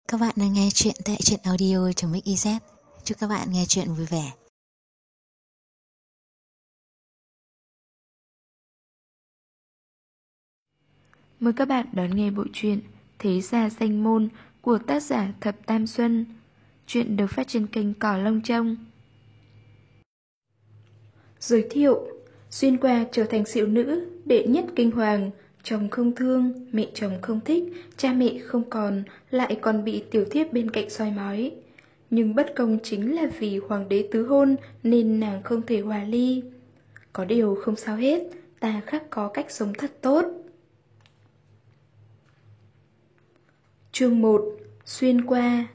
Các bạn đang nghe chuyện tại truyện audio.mix.iz. Chúc các bạn nghe chuyện vui vẻ. Mời các bạn đón nghe bộ truyện Thế Gia Danh Môn của tác giả Thập Tam Xuân. Chuyện được phát trên kênh Cỏ Lông Trông. Giới thiệu: xuyên qua trở thành xỉu nữ, đệ nhất kinh hoàng. Chồng không thương, mẹ chồng không thích, cha mẹ không còn, lại còn bị tiểu thiếp bên cạnh soi mói. Nhưng bất công chính là vì hoàng đế tứ hôn nên nàng không thể hòa ly. Có điều không sao hết, ta khắc có cách sống thật tốt. Chương 1: Xuyên qua.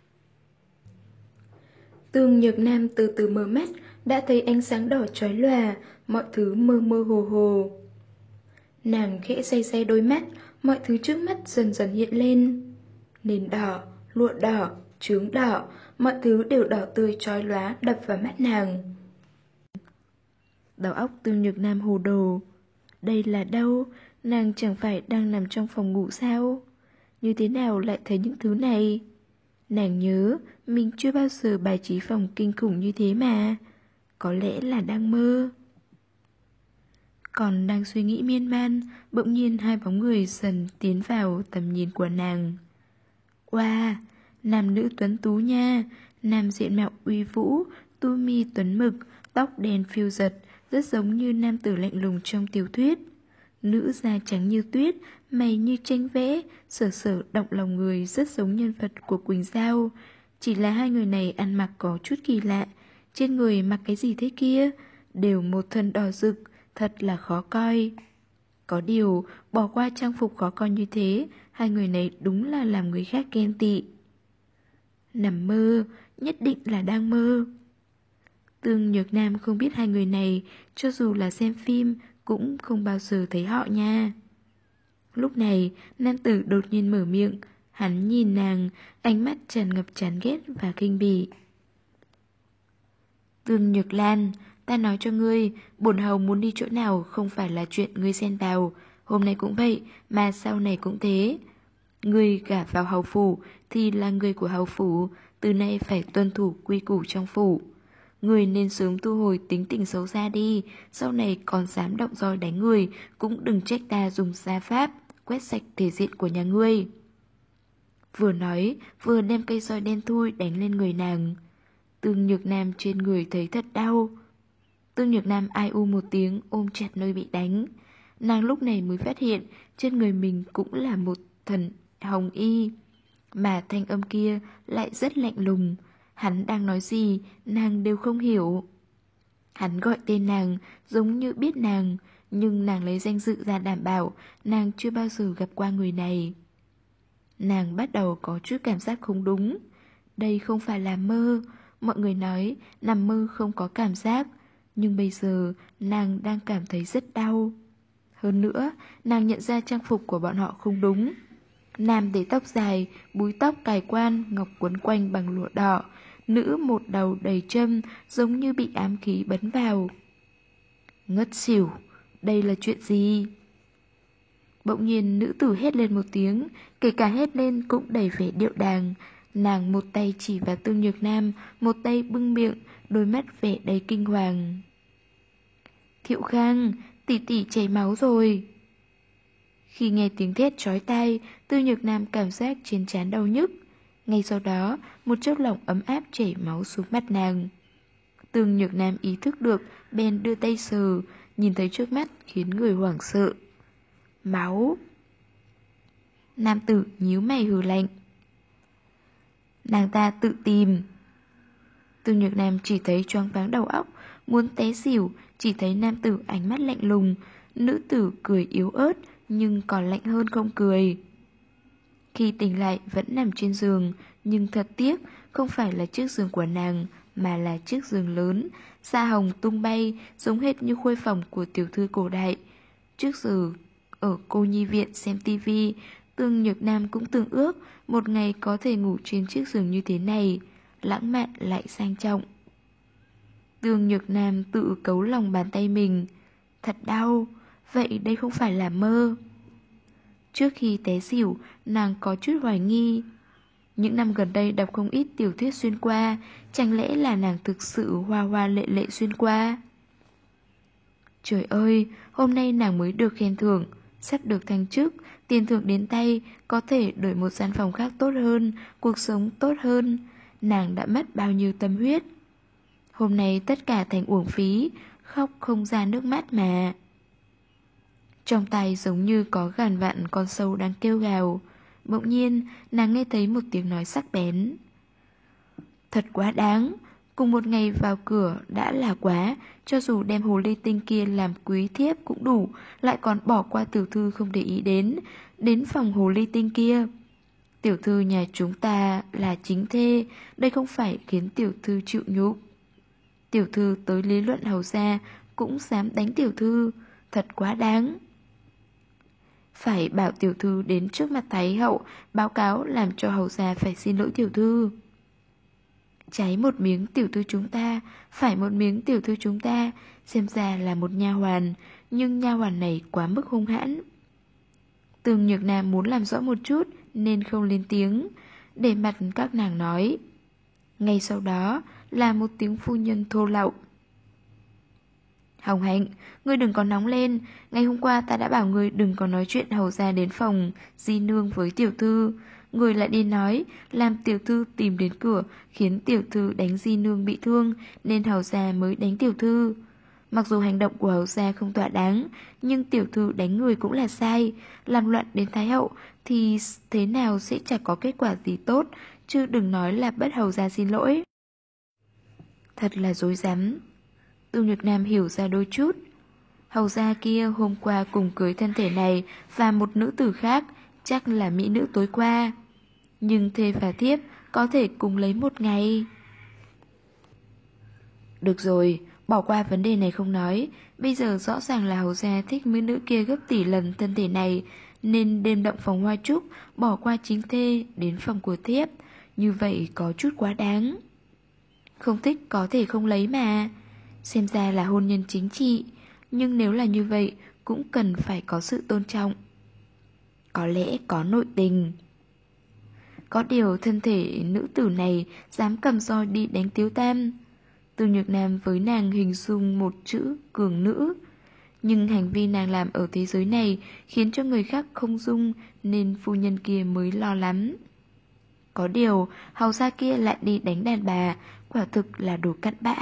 Tương Nhược Nam từ từ mở mắt, đã thấy ánh sáng đỏ chói lòa, mọi thứ mơ mơ hồ hồ. Nàng khẽ day đôi mắt, mọi thứ trước mắt dần dần hiện lên. Nền đỏ, lụa đỏ, trướng đỏ, mọi thứ đều đỏ tươi chói lóa đập vào mắt nàng. Đầu óc Tương Nhược Nam hồ đồ. Đây là đâu? Nàng chẳng phải đang nằm trong phòng ngủ sao? Như thế nào lại thấy những thứ này? Nàng nhớ mình chưa bao giờ bài trí phòng kinh khủng như thế mà. Có lẽ là đang mơ. Còn đang suy nghĩ miên man, bỗng nhiên hai bóng người dần tiến vào tầm nhìn của nàng. Wow, nam nữ tuấn tú nha. Nam diện mạo uy vũ, tu mi tuấn mực, tóc đen phiêu giật, rất giống như nam tử lạnh lùng trong tiểu thuyết. Nữ da trắng như tuyết, mày như tranh vẽ, sở sở động lòng người, rất giống nhân vật của Quỳnh Giao. Chỉ là hai người này ăn mặc có chút kỳ lạ. Trên người mặc cái gì thế kia? Đều một thân đỏ rực, thật là khó coi. Có điều, bỏ qua trang phục khó coi như thế, hai người này đúng là làm người khác ghen tị. Nằm mơ, nhất định là đang mơ. Tương Nhược Nam không biết hai người này, cho dù là xem phim, cũng không bao giờ thấy họ nha. Lúc này, nam tử đột nhiên mở miệng, hắn nhìn nàng, ánh mắt tràn ngập chán ghét và kinh bỉ. Tương Nhược Lan, ta nói cho ngươi, bổn hầu muốn đi chỗ nào không phải là chuyện ngươi xen vào. Hôm nay cũng vậy, mà sau này cũng thế. Ngươi gả vào hầu phủ thì là người của hầu phủ, từ nay phải tuân thủ quy củ trong phủ. Người nên sớm thu hồi tính tình xấu xa đi, sau này còn dám động roi đánh người, cũng đừng trách ta dùng gia pháp, quét sạch thể diện của nhà ngươi. Vừa nói, vừa đem cây roi đen thui đánh lên người nàng. Tương Nhược Nam trên người thấy thật đau. Tương Nhược Nam ai u một tiếng ôm chặt nơi bị đánh. Nàng lúc này mới phát hiện trên người mình cũng là một thần hồng y. Mà thanh âm kia lại rất lạnh lùng. Hắn đang nói gì, nàng đều không hiểu. Hắn gọi tên nàng, giống như biết nàng, nhưng nàng lấy danh dự ra đảm bảo nàng chưa bao giờ gặp qua người này. Nàng bắt đầu có chút cảm giác không đúng. Đây không phải là mơ. Mọi người nói nằm mơ không có cảm giác, nhưng bây giờ nàng đang cảm thấy rất đau. Hơn nữa, nàng nhận ra trang phục của bọn họ không đúng. Nam để tóc dài, búi tóc cài quan, ngọc quấn quanh bằng lụa đỏ. Nữ một đầu đầy châm, giống như bị ám khí bấn vào. Ngất xỉu, đây là chuyện gì? Bỗng nhiên nữ tử hét lên một tiếng, kể cả hét lên cũng đầy vẻ điệu đàng. Nàng một tay chỉ vào Tương Nhược Nam, một tay bưng miệng, đôi mắt vẻ đầy kinh hoàng. Thiệu Khang, tỷ tỷ chảy máu rồi. Khi nghe tiếng thét chói tai, Tương Nhược Nam cảm giác trên trán đau nhức. Ngay sau đó, một chốc lòng ấm áp chảy máu xuống mắt nàng. Tương Nhược Nam ý thức được, bèn đưa tay sờ, nhìn thấy trước mắt khiến người hoảng sợ. Máu. Nam tử nhíu mày hừ lạnh. Nàng ta tự tìm. Tương Nhược Nam chỉ thấy choáng váng đầu óc, muốn té xỉu, chỉ thấy nam tử ánh mắt lạnh lùng, nữ tử cười yếu ớt, nhưng còn lạnh hơn không cười. Khi tỉnh lại vẫn nằm trên giường, nhưng thật tiếc, không phải là chiếc giường của nàng, mà là chiếc giường lớn, sa hồng tung bay, giống hệt như khuê phòng của tiểu thư cổ đại. Trước giờ, ở cô nhi viện xem tivi, Tương Nhược Nam cũng từng ước một ngày có thể ngủ trên chiếc giường như thế này, lãng mạn lại sang trọng. Tương Nhược Nam tự cấu lòng bàn tay mình. Thật đau, vậy đây không phải là mơ. Trước khi té xỉu, nàng có chút hoài nghi. Những năm gần đây đọc không ít tiểu thuyết xuyên qua, chẳng lẽ là nàng thực sự hoa hoa lệ lệ xuyên qua? Trời ơi, hôm nay nàng mới được khen thưởng, sắp được thăng chức, tiền thưởng đến tay, có thể đổi một gian phòng khác tốt hơn, cuộc sống tốt hơn. Nàng đã mất bao nhiêu tâm huyết. Hôm nay tất cả thành uổng phí, khóc không ra nước mắt mà. Trong tay giống như có ngàn vạn con sâu đang kêu gào. Bỗng nhiên, nàng nghe thấy một tiếng nói sắc bén. Thật quá đáng, cùng một ngày vào cửa đã là quá, cho dù đem hồ ly tinh kia làm quý thiếp cũng đủ, lại còn bỏ qua tiểu thư không để ý đến phòng hồ ly tinh kia. Tiểu thư nhà chúng ta là chính thê, đây không phải khiến tiểu thư chịu nhục. Tiểu thư tới lý luận hầu gia cũng dám đánh tiểu thư, thật quá đáng. Phải bảo tiểu thư đến trước mặt thái hậu báo cáo làm cho hầu gia phải xin lỗi tiểu thư. Cháy một miếng tiểu thư chúng ta, phải một miếng tiểu thư chúng ta, xem ra là một nha hoàn, nhưng nha hoàn này quá mức hung hãn. Tương Nhược Nam muốn làm rõ một chút nên không lên tiếng, để mặt các nàng nói. Ngay sau đó là một tiếng phu nhân thô lậu. Hồng Hạnh, ngươi đừng có nóng lên, ngày hôm qua ta đã bảo ngươi đừng có nói chuyện hầu gia đến phòng di nương với tiểu thư. Ngươi lại đi nói, làm tiểu thư tìm đến cửa, khiến tiểu thư đánh di nương bị thương, nên hầu gia mới đánh tiểu thư. Mặc dù hành động của hầu gia không thỏa đáng, nhưng tiểu thư đánh người cũng là sai, làm loạn đến thái hậu thì thế nào sẽ chẳng có kết quả gì tốt, chứ đừng nói là bắt hầu gia xin lỗi. Thật là dối rắm. Tương Nhược Nam hiểu ra đôi chút. Hầu gia kia hôm qua cùng cưới thân thể này và một nữ tử khác, chắc là mỹ nữ tối qua. Nhưng thê và thiếp có thể cùng lấy một ngày. Được rồi, bỏ qua vấn đề này không nói. Bây giờ rõ ràng là hầu gia thích mỹ nữ kia gấp tỷ lần thân thể này, nên đêm động phòng hoa trúc, bỏ qua chính thê đến phòng của thiếp. Như vậy có chút quá đáng. Không thích có thể không lấy mà. Xem ra là hôn nhân chính trị, nhưng nếu là như vậy cũng cần phải có sự tôn trọng. Có lẽ có nội tình. Có điều thân thể nữ tử này dám cầm roi đi đánh Tiếu Tam. Từ Nhược Nam với nàng hình dung một chữ cường nữ. Nhưng hành vi nàng làm ở thế giới này khiến cho người khác không dung, nên phu nhân kia mới lo lắm. Có điều hầu gia kia lại đi đánh đàn bà, quả thực là đồ cặn bã.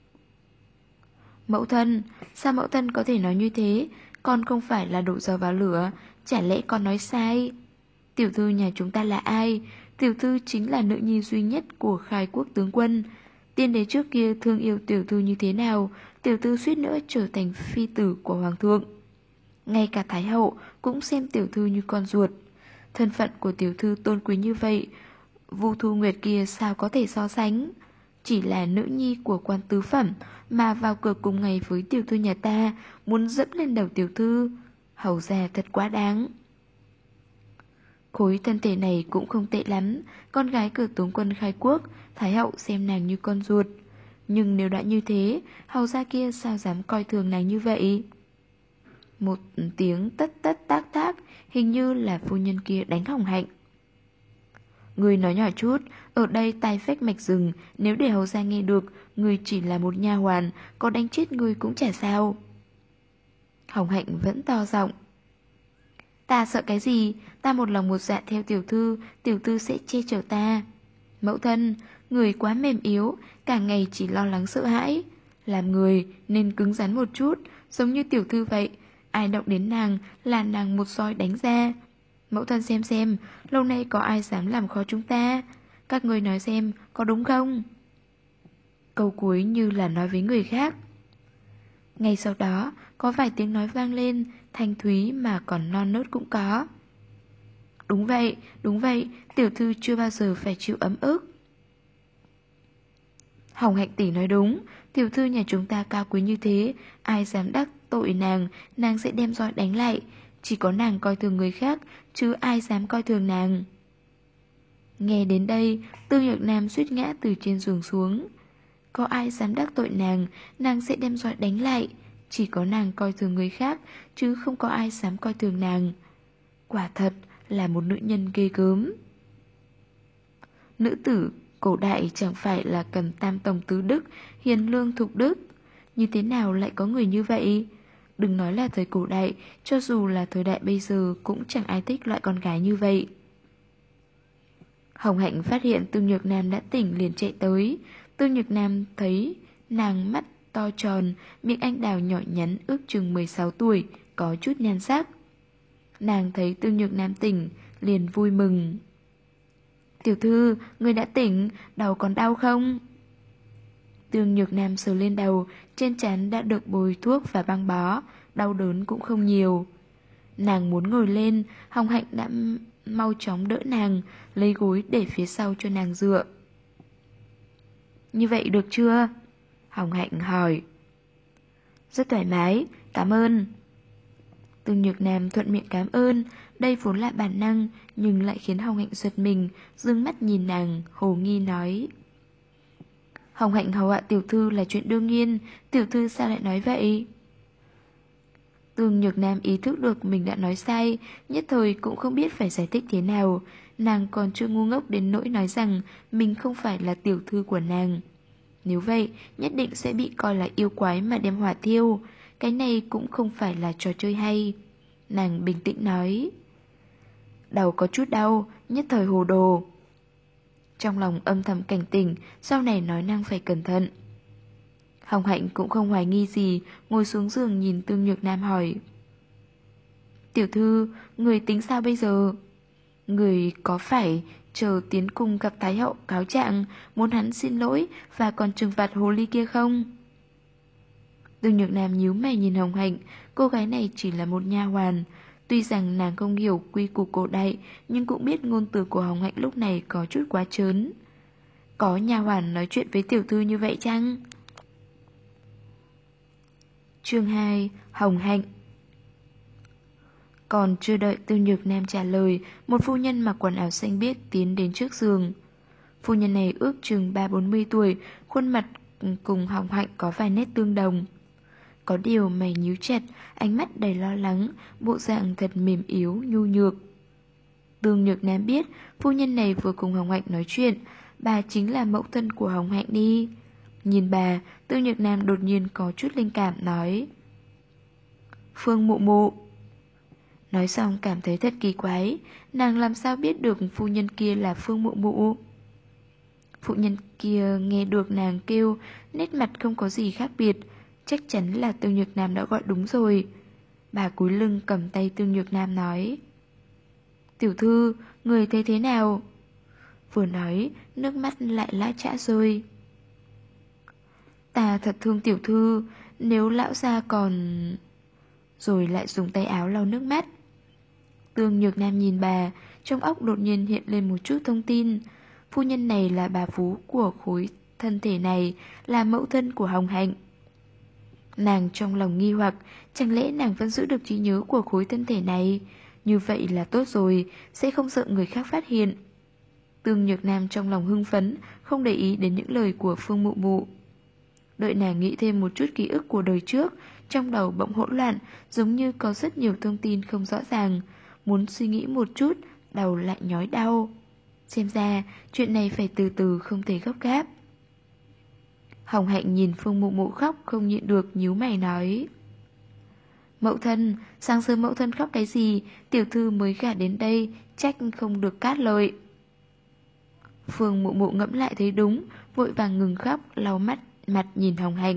Mẫu thân, sao mẫu thân có thể nói như thế? Con không phải là đổ dầu vào lửa, chả lẽ con nói sai? Tiểu thư nhà chúng ta là ai? Tiểu thư chính là nữ nhi duy nhất của khai quốc tướng quân. Tiên đế trước kia thương yêu tiểu thư như thế nào, tiểu thư suýt nữa trở thành phi tử của hoàng thượng. Ngay cả thái hậu cũng xem tiểu thư như con ruột. Thân phận của tiểu thư tôn quý như vậy, Vu Thu Nguyệt kia sao có thể so sánh? Chỉ là nữ nhi của quan tứ phẩm mà vào cửa cùng ngày với tiểu thư nhà ta, muốn dẫm lên đầu tiểu thư. Hầu gia thật quá đáng. Khối thân thể này cũng không tệ lắm, con gái cửa tướng quân khai quốc, thái hậu xem nàng như con ruột. Nhưng nếu đã như thế, hầu gia kia sao dám coi thường nàng như vậy? Một tiếng tất tất tác tác, hình như là phu nhân kia đánh Hồng Hạnh. Người nói nhỏ chút, ở đây tai phách mạch rừng, nếu để hầu gia nghe được, người chỉ là một nha hoàn, có đánh chết người cũng chả sao. Hồng Hạnh vẫn to giọng. Ta sợ cái gì, ta một lòng một dạ theo tiểu thư sẽ che chở ta. Mẫu thân, người quá mềm yếu, cả ngày chỉ lo lắng sợ hãi. Làm người nên cứng rắn một chút, giống như tiểu thư vậy, ai động đến nàng là nàng một roi đánh ra. Mẫu thân xem, lâu nay có ai dám làm khó chúng ta? Các người nói xem, có đúng không? Câu cuối như là nói với người khác. Ngay sau đó, có vài tiếng nói vang lên, thanh thúy mà còn non nớt cũng có. Đúng vậy, tiểu thư chưa bao giờ phải chịu ấm ức. Hồng Hạnh tỷ nói đúng, tiểu thư nhà chúng ta cao quý như thế, ai dám đắc tội nàng sẽ đem roi đánh lại. Chỉ có nàng coi thường người khác, chứ ai dám coi thường nàng. Nghe đến đây, Tương Nhược Nam suýt ngã từ trên giường xuống. Có ai dám đắc tội nàng sẽ đem roi đánh lại. Chỉ có nàng coi thường người khác, chứ không có ai dám coi thường nàng. Quả thật là một nữ nhân ghê gớm. Nữ tử cổ đại chẳng phải là cần tam tòng tứ đức, hiền lương thục đức. Như thế nào lại có người như vậy? Đừng nói là thời cổ đại, cho dù là thời đại bây giờ cũng chẳng ai thích loại con gái như vậy. Hồng Hạnh phát hiện Tương Nhược Nam đã tỉnh liền chạy tới. Tương Nhược Nam thấy nàng mắt to tròn, miệng anh đào nhỏ nhắn ước chừng 16 tuổi, có chút nhan sắc. Nàng thấy Tương Nhược Nam tỉnh, liền vui mừng. Tiểu thư, người đã tỉnh, đầu còn đau không? Tương Nhược Nam sờ lên đầu, trên trán đã được bôi thuốc và băng bó, đau đớn cũng không nhiều. Nàng muốn ngồi lên, Hồng Hạnh đã mau chóng đỡ nàng, lấy gối để phía sau cho nàng dựa. Như vậy được chưa? Hồng Hạnh hỏi. Rất thoải mái, cảm ơn. Tương Nhược Nam thuận miệng cảm ơn, đây vốn là bản năng, nhưng lại khiến Hồng Hạnh giật mình, dương mắt nhìn nàng, hồ nghi nói. Hồng Hạnh hầu hạ tiểu thư là chuyện đương nhiên, tiểu thư sao lại nói vậy? Tương Nhược Nam ý thức được mình đã nói sai, nhất thời cũng không biết phải giải thích thế nào. Nàng còn chưa ngu ngốc đến nỗi nói rằng mình không phải là tiểu thư của nàng. Nếu vậy, nhất định sẽ bị coi là yêu quái mà đem hỏa thiêu. Cái này cũng không phải là trò chơi hay. Nàng bình tĩnh nói. Đầu có chút đau, nhất thời hồ đồ. Trong lòng âm thầm cảnh tỉnh, sau này nói năng phải cẩn thận. Hồng Hạnh cũng không hoài nghi gì, ngồi xuống giường nhìn Tương Nhược Nam hỏi. Tiểu thư, người tính sao bây giờ? Người có phải chờ tiến cung gặp Thái hậu cáo trạng, muốn hắn xin lỗi và còn trừng phạt hồ ly kia không? Tương Nhược Nam nhíu mày nhìn Hồng Hạnh, cô gái này chỉ là một nha hoàn. Tuy rằng nàng không hiểu quy củ cổ đại, nhưng cũng biết ngôn từ của Hồng Hạnh lúc này có chút quá trớn. Có nha hoàn nói chuyện với tiểu thư như vậy chăng? Chương 2. Hồng Hạnh. Còn chưa đợi Tương Nhược Nam trả lời, một phu nhân mặc quần áo xanh biếc tiến đến trước giường. Phu nhân này ước chừng 30-40 tuổi, khuôn mặt cùng Hồng Hạnh có vài nét tương đồng. Có điều mày nhíu chặt, ánh mắt đầy lo lắng, bộ dạng thật mềm yếu, nhu nhược. Tương Nhược Nam biết phu nhân này vừa cùng Hồng Hạnh nói chuyện, bà chính là mẫu thân của Hồng Hạnh đi. Nhìn bà, Tương Nhược Nam đột nhiên có chút linh cảm nói. Phương mụ mụ. Nói xong cảm thấy thật kỳ quái, nàng làm sao biết được phu nhân kia là Phương mụ mụ. Phụ nhân kia nghe được nàng kêu, nét mặt không có gì khác biệt, chắc chắn là Tương Nhược Nam đã gọi đúng rồi. Bà cúi lưng cầm tay Tương Nhược Nam nói. Tiểu thư, người thấy thế nào? Vừa nói, nước mắt lại lã chã rơi. Ta thật thương tiểu thư, nếu lão gia còn... Rồi lại dùng tay áo lau nước mắt. Tương Nhược Nam nhìn bà, trong óc đột nhiên hiện lên một chút thông tin. Phu nhân này là bà vú của khối thân thể này, là mẫu thân của Hồng Hạnh. Nàng trong lòng nghi hoặc, chẳng lẽ nàng vẫn giữ được trí nhớ của khối thân thể này? Như vậy là tốt rồi, sẽ không sợ người khác phát hiện. Tương Nhược Nam trong lòng hưng phấn, không để ý đến những lời của Phương mụ mụ. Đợi nàng nghĩ thêm một chút ký ức của đời trước, trong đầu bỗng hỗn loạn, giống như có rất nhiều thông tin không rõ ràng. Muốn suy nghĩ một chút, đầu lại nhói đau. Xem ra, chuyện này phải từ từ, không thể gấp gáp. Hồng Hạnh nhìn Phương mụ mụ khóc, không nhịn được, nhíu mày nói. Mẫu thân, sáng sớm mẫu thân khóc cái gì? Tiểu thư mới gả đến đây, trách không được cát lợi. Phương mụ mụ ngẫm lại thấy đúng, vội vàng ngừng khóc, lau mặt nhìn Hồng Hạnh.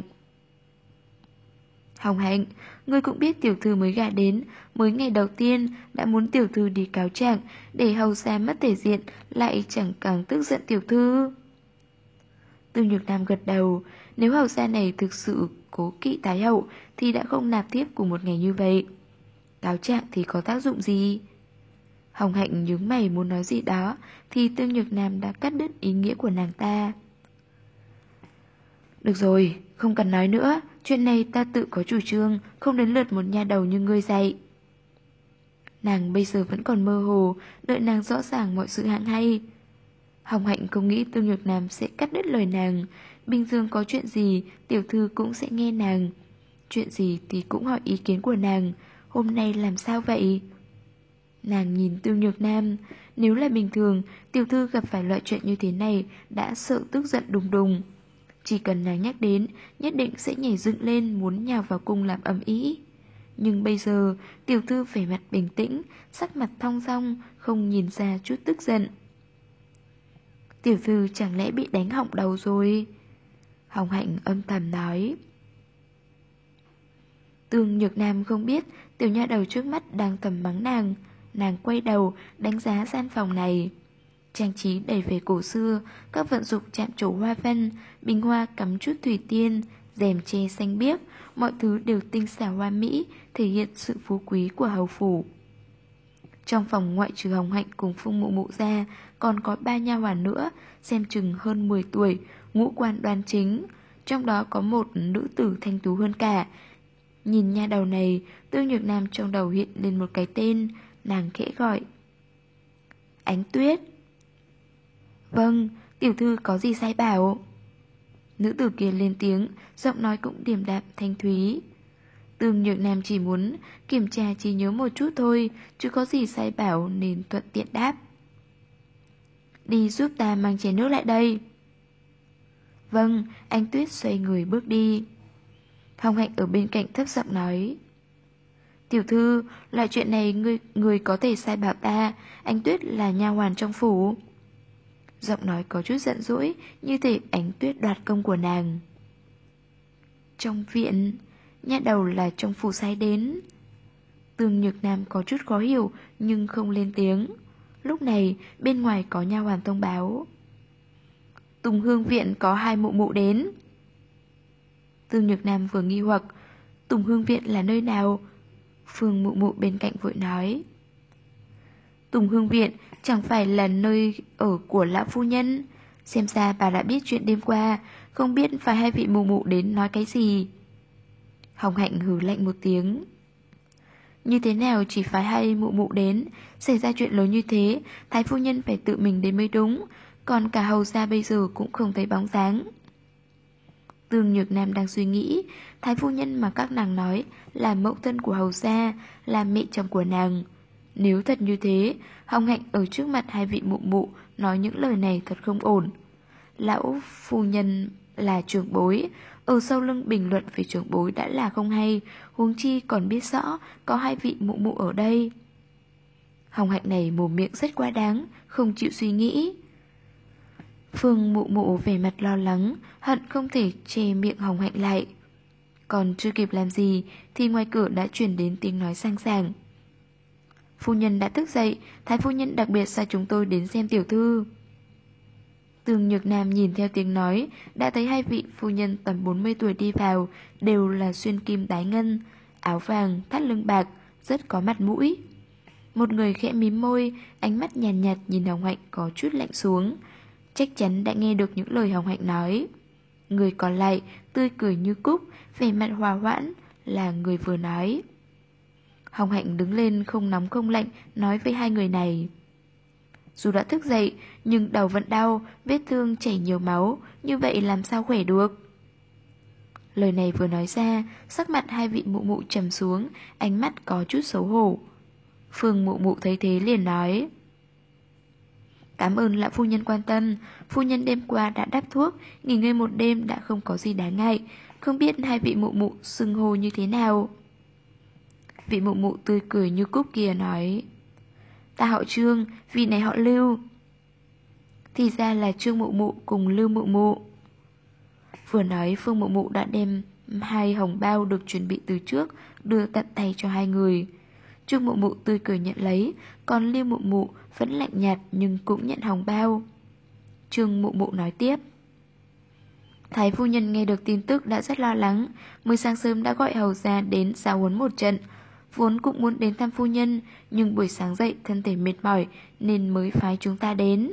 Hồng Hạnh, ngươi cũng biết tiểu thư mới gả đến, mới ngày đầu tiên đã muốn tiểu thư đi cáo trạng, để hầu gia mất thể diện, lại chẳng càng tức giận tiểu thư. Tương Nhược Nam gật đầu, nếu hầu gia này thực sự cố kỵ Thái hậu thì đã không nạp tiếp cùng một ngày như vậy. Cáo trạng thì có tác dụng gì? Hồng Hạnh nhướng mày muốn nói gì đó thì Tương Nhược Nam đã cắt đứt ý nghĩa của nàng ta. Được rồi, không cần nói nữa, chuyện này ta tự có chủ trương, không đến lượt một nha đầu như ngươi dạy. Nàng bây giờ vẫn còn mơ hồ, đợi nàng rõ ràng mọi sự hãng hay. Hồng Hạnh không nghĩ Tương Nhược Nam sẽ cắt đứt lời nàng. Bình thường có chuyện gì, tiểu thư cũng sẽ nghe nàng. Chuyện gì thì cũng hỏi ý kiến của nàng. Hôm nay làm sao vậy? Nàng nhìn Tương Nhược Nam. Nếu là bình thường, tiểu thư gặp phải loại chuyện như thế này đã sợ tức giận đùng đùng. Chỉ cần nàng nhắc đến, nhất định sẽ nhảy dựng lên muốn nhào vào cung làm ầm ĩ. Nhưng bây giờ, tiểu thư vẻ mặt bình tĩnh, sắc mặt thong dong, không nhìn ra chút tức giận. Tiểu thư chẳng lẽ bị đánh họng đầu rồi? Hồng Hạnh âm thầm nói. Tương Nhược Nam không biết tiểu nha đầu trước mắt đang thầm mắng nàng. Nàng quay đầu đánh giá gian phòng này. Trang trí đầy vẻ cổ xưa, các vận dụng chạm trổ hoa văn, bình hoa cắm chút thủy tiên, rèm tre xanh biếc, mọi thứ đều tinh xảo hoa mỹ, thể hiện sự phú quý của hầu phủ. Trong phòng ngoại trừ Hồng Hạnh cùng Phương Mụ Mụ ra, còn có 3 nha hoàn nữa, xem chừng hơn 10 tuổi, ngũ quan đoan chính. Trong đó có một nữ tử thanh tú hơn cả. Nhìn nha đầu này, Tương Nhược Nam trong đầu hiện lên một cái tên, nàng khẽ gọi. Ánh Tuyết. Vâng, tiểu thư có gì sai bảo? Nữ tử kia lên tiếng, giọng nói cũng điềm đạm thanh thúy. Tương Nhược Nam chỉ muốn kiểm tra trí nhớ một chút thôi, chứ có gì sai bảo nên thuận tiện đáp. Đi giúp ta mang chén nước lại đây. Vâng, Ánh Tuyết xoay người bước đi. Hồng Hạnh ở bên cạnh thấp giọng nói. Tiểu thư, loại chuyện này người có thể sai bảo ta, Ánh Tuyết là nha hoàn trong phủ. Giọng nói có chút giận dỗi, như thể Ánh Tuyết đoạt công của nàng. Trong viện, nha đầu là trong phủ sai đến. Tương Nhược Nam có chút khó hiểu nhưng không lên tiếng. Lúc này bên ngoài có nha hoàn thông báo. Tùng Hương viện có 2 mụ mụ đến. Tương Nhược Nam vừa nghi hoặc, Tùng Hương viện là nơi nào? Phương Mụ Mụ bên cạnh vội nói. Tùng Hương viện chẳng phải là nơi ở của lão phu nhân. Xem ra bà đã biết chuyện đêm qua, không biết phải 2 vị mụ mụ đến nói cái gì. Hồng Hạnh hừ lạnh một tiếng. Như thế nào chỉ phải 2 mụ mụ đến? Xảy ra chuyện lớn như thế, thái phu nhân phải tự mình đến mới đúng. Còn cả hầu gia bây giờ cũng không thấy bóng dáng. Tương Nhược Nam đang suy nghĩ, thái phu nhân mà các nàng nói là mẫu thân của hầu gia, là mẹ chồng của nàng. Nếu thật như thế, Hồng Hạnh ở trước mặt 2 vị mụ mụ nói những lời này thật không ổn. Lão phu nhân là trưởng bối, ở sau lưng bình luận về trưởng bối đã là không hay, huống chi còn biết rõ có 2 vị mụ mụ ở đây. Hồng Hạnh này mồm miệng rất quá đáng, không chịu suy nghĩ. Phương Mụ Mụ vẻ mặt lo lắng, hận không thể che miệng Hồng Hạnh lại. Còn chưa kịp làm gì thì ngoài cửa đã truyền đến tiếng nói sang sảng. Phu nhân đã thức dậy, thái phu nhân đặc biệt sai chúng tôi đến xem tiểu thư. Tương Nhược Nam nhìn theo tiếng nói, đã thấy 2 vị phu nhân tầm 40 tuổi đi vào, đều là xuyên kim đái ngân, áo vàng, thắt lưng bạc, rất có mặt mũi. Một người khẽ mím môi, ánh mắt nhàn nhạt nhìn Hồng Hạnh có chút lạnh xuống. Chắc chắn đã nghe được những lời Hồng Hạnh nói. Người còn lại tươi cười như cúc, vẻ mặt hòa hoãn, là người vừa nói. Hồng Hạnh đứng lên không nóng không lạnh, nói với 2 người này. Dù đã thức dậy, nhưng đầu vẫn đau, vết thương chảy nhiều máu, như vậy làm sao khỏe được? Lời này vừa nói ra, sắc mặt 2 vị mụ mụ trầm xuống, ánh mắt có chút xấu hổ. Phương Mụ Mụ thấy thế liền nói. Cảm ơn lão phu nhân quan tâm, phu nhân đêm qua đã đắp thuốc, nghỉ ngơi một đêm đã không có gì đáng ngại, không biết 2 vị mụ mụ xưng hô như thế nào. Vị mụ mụ tươi cười như cúc kia nói. Ta họ Trương, vị này họ Lưu. Thì ra là Trương Mụ Mụ cùng Lưu Mụ Mụ. Vừa nói Phương Mụ Mụ đã đem 2 hồng bao được chuẩn bị từ trước đưa tận tay cho 2 người. Trương Mụ Mụ tươi cười nhận lấy, còn Lưu Mụ Mụ vẫn lạnh nhạt nhưng cũng nhận hồng bao. Trương Mụ Mụ nói tiếp. Thái phu nhân nghe được tin tức đã rất lo lắng, mới sáng sớm đã gọi hầu gia đến giáo huấn một trận. Vốn cũng muốn đến thăm phu nhân, nhưng buổi sáng dậy thân thể mệt mỏi nên mới phái chúng ta đến.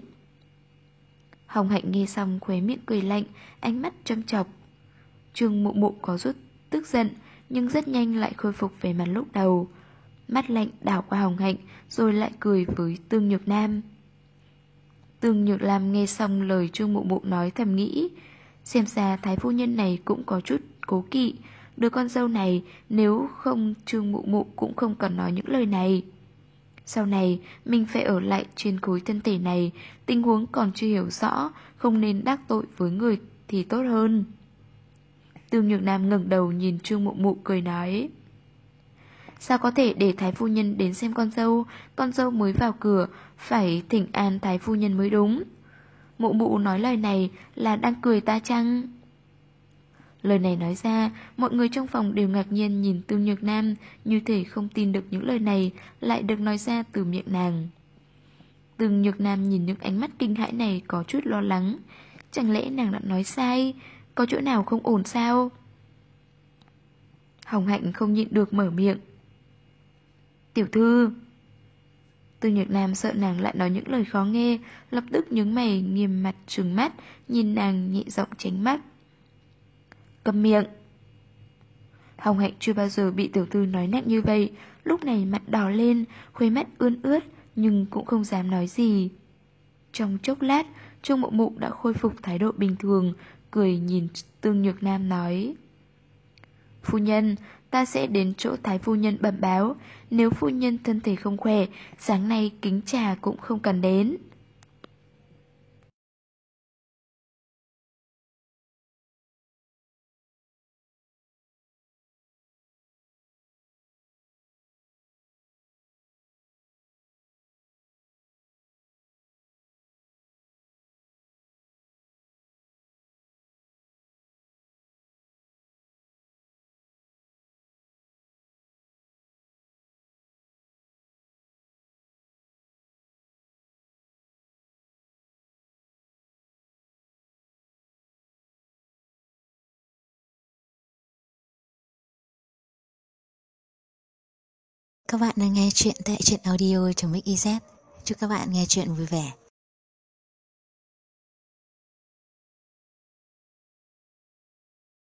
Hồng Hạnh nghe xong khóe miệng cười lạnh, ánh mắt châm chọc. Trương Mụ Mụ có chút tức giận, nhưng rất nhanh lại khôi phục vẻ mặt lúc đầu. Mắt lạnh đảo qua Hồng Hạnh, rồi lại cười với Tương Nhược Nam. Tương Nhược Nam nghe xong lời Trương Mụ Mụ nói thầm nghĩ, xem ra thái phu nhân này cũng có chút cố kỵ. Đứa con dâu này nếu không Trương Mụ Mụ cũng không cần nói những lời này. Sau này, mình phải ở lại trên khối thân thể này, tình huống còn chưa hiểu rõ, không nên đắc tội với người thì tốt hơn. Tương Nhược Nam ngẩng đầu nhìn Trương Mụ Mụ cười nói. Sao có thể để Thái Phu Nhân đến xem con dâu mới vào cửa, phải thỉnh an Thái Phu Nhân mới đúng. Mụ Mụ nói lời này là đang cười ta chăng? Lời này nói ra, mọi người trong phòng đều ngạc nhiên nhìn Tương Nhược Nam, như thể không tin được những lời này lại được nói ra từ miệng nàng. Tương Nhược Nam nhìn những ánh mắt kinh hãi này có chút lo lắng. Chẳng lẽ nàng đã nói sai? Có chỗ nào không ổn sao? Hồng Hạnh không nhịn được mở miệng. Tiểu thư. Tương Nhược Nam sợ nàng lại nói những lời khó nghe, lập tức nhướng mày nghiêm mặt trừng mắt, nhìn nàng nhẹ giọng tránh mắt. Câm miệng. Hồng Hạnh chưa bao giờ bị tiểu thư nói nặng như vậy, lúc này mặt đỏ lên, khuấy mắt ươn ướt, nhưng cũng không dám nói gì. Trong chốc lát, Trương Mụ Mụ đã khôi phục thái độ bình thường, cười nhìn Tương Nhược Nam nói. Phu nhân, ta sẽ đến chỗ Thái Phu Nhân bẩm báo, nếu phu nhân thân thể không khỏe, sáng nay kính trà cũng không cần đến. Các bạn đang nghe chuyện tại truyện audio.mix.iz. Chúc các bạn nghe chuyện vui vẻ.